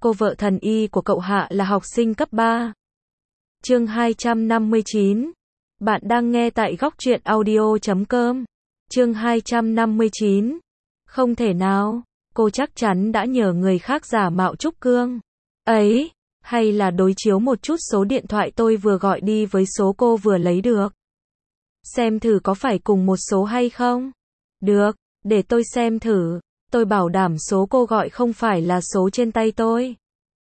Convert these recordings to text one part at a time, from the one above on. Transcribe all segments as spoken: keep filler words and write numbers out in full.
cô vợ thần y của cậu Hạ là học sinh cấp ba. Chương hai trăm năm mươi chín. Bạn đang nghe tại góc truyện audio chấm com. Chương hai trăm năm mươi chín. Không thể nào, cô chắc chắn đã nhờ người khác giả mạo Trúc Cương. Ấy, hay là đối chiếu một chút số điện thoại tôi vừa gọi đi với số cô vừa lấy được. Xem thử có phải cùng một số hay không? Được, để tôi xem thử. Tôi bảo đảm số cô gọi không phải là số trên tay tôi.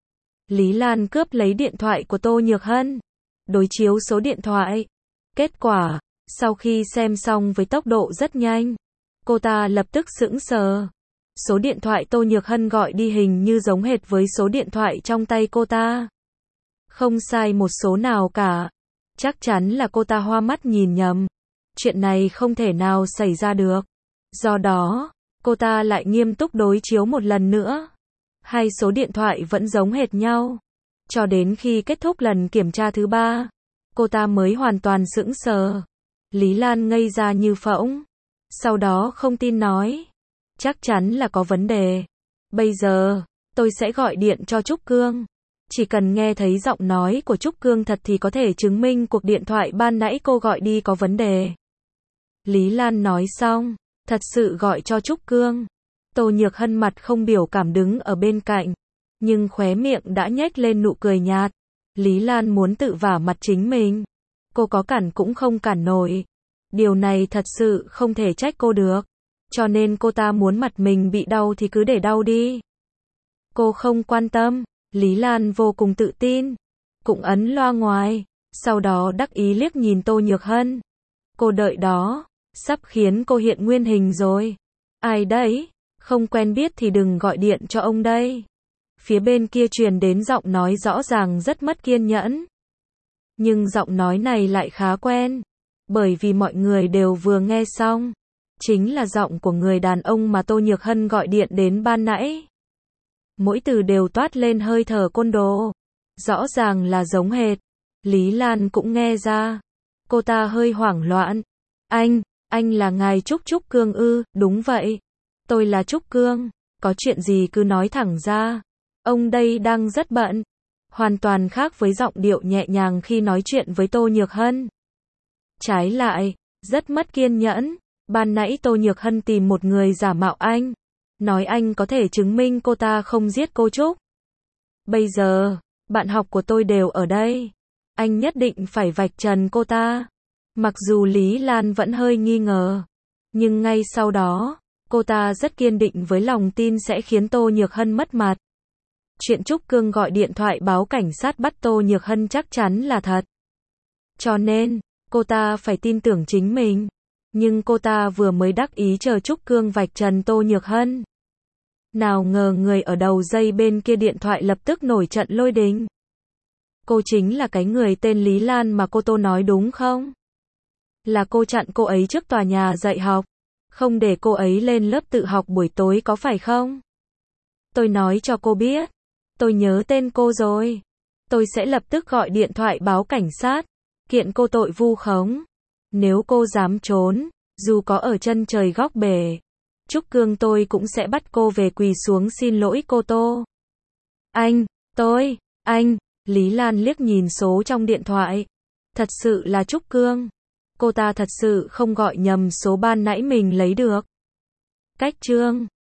Lý Lan cướp lấy điện thoại của Tô Nhược Hân, đối chiếu số điện thoại. Kết quả, sau khi xem xong với tốc độ rất nhanh, cô ta lập tức sững sờ. Số điện thoại Tô Nhược Hân gọi đi hình như giống hệt với số điện thoại trong tay cô ta. Không sai một số nào cả. Chắc chắn là cô ta hoa mắt nhìn nhầm. Chuyện này không thể nào xảy ra được. Do đó, cô ta lại nghiêm túc đối chiếu một lần nữa. Hai số điện thoại vẫn giống hệt nhau. Cho đến khi kết thúc lần kiểm tra thứ ba, cô ta mới hoàn toàn sững sờ. Lý Lan ngây ra như phỗng. Sau đó không tin nói. Chắc chắn là có vấn đề. Bây giờ, tôi sẽ gọi điện cho Trúc Cương. Chỉ cần nghe thấy giọng nói của Trúc Cương thật thì có thể chứng minh cuộc điện thoại ban nãy cô gọi đi có vấn đề. Lý Lan nói xong, thật sự gọi cho Trúc Cương. Tô Nhược Hân mặt không biểu cảm đứng ở bên cạnh, nhưng khóe miệng đã nhếch lên nụ cười nhạt. Lý Lan muốn tự vả mặt chính mình. Cô có cản cũng không cản nổi. Điều này thật sự không thể trách cô được. Cho nên cô ta muốn mặt mình bị đau thì cứ để đau đi. Cô không quan tâm. Lý Lan vô cùng tự tin. Cũng ấn loa ngoài. Sau đó đắc ý liếc nhìn Tô Nhược Hân. Cô đợi đó. Sắp khiến cô hiện nguyên hình rồi. Ai đấy? Không quen biết thì đừng gọi điện cho ông đây. Phía bên kia truyền đến giọng nói rõ ràng rất mất kiên nhẫn. Nhưng giọng nói này lại khá quen. Bởi vì mọi người đều vừa nghe xong. Chính là giọng của người đàn ông mà Tô Nhược Hân gọi điện đến ban nãy. Mỗi từ đều toát lên hơi thở côn đồ. Rõ ràng là giống hệt. Lý Lan cũng nghe ra. Cô ta hơi hoảng loạn. Anh, anh là ngài Trúc Trúc Cương ư? Đúng vậy. Tôi là Trúc Cương. Có chuyện gì cứ nói thẳng ra. Ông đây đang rất bận. Hoàn toàn khác với giọng điệu nhẹ nhàng khi nói chuyện với Tô Nhược Hân. Trái lại, rất mất kiên nhẫn. Ban nãy Tô Nhược Hân tìm một người giả mạo anh. Nói anh có thể chứng minh cô ta không giết cô Trúc. Bây giờ, bạn học của tôi đều ở đây. Anh nhất định phải vạch trần cô ta. Mặc dù Lý Lan vẫn hơi nghi ngờ. Nhưng ngay sau đó, cô ta rất kiên định với lòng tin sẽ khiến Tô Nhược Hân mất mặt. Chuyện Trúc Cương gọi điện thoại báo cảnh sát bắt Tô Nhược Hân chắc chắn là thật. Cho nên, cô ta phải tin tưởng chính mình. Nhưng cô ta vừa mới đắc ý chờ Trúc Cương vạch trần Tô Nhược Hân. Nào ngờ người ở đầu dây bên kia điện thoại lập tức nổi trận lôi đình. Cô chính là cái người tên Lý Lan mà cô Tô nói đúng không? Là cô chặn cô ấy trước tòa nhà dạy học. Không để cô ấy lên lớp tự học buổi tối có phải không? Tôi nói cho cô biết. Tôi nhớ tên cô rồi. Tôi sẽ lập tức gọi điện thoại báo cảnh sát. Kiện cô tội vu khống. Nếu cô dám trốn, dù có ở chân trời góc bể, Trúc Cương tôi cũng sẽ bắt cô về quỳ xuống xin lỗi cô Tô. Anh, tôi, anh, Lý Lan liếc nhìn số trong điện thoại. Thật sự là Trúc Cương. Cô ta thật sự không gọi nhầm số ban nãy mình lấy được. Cách chương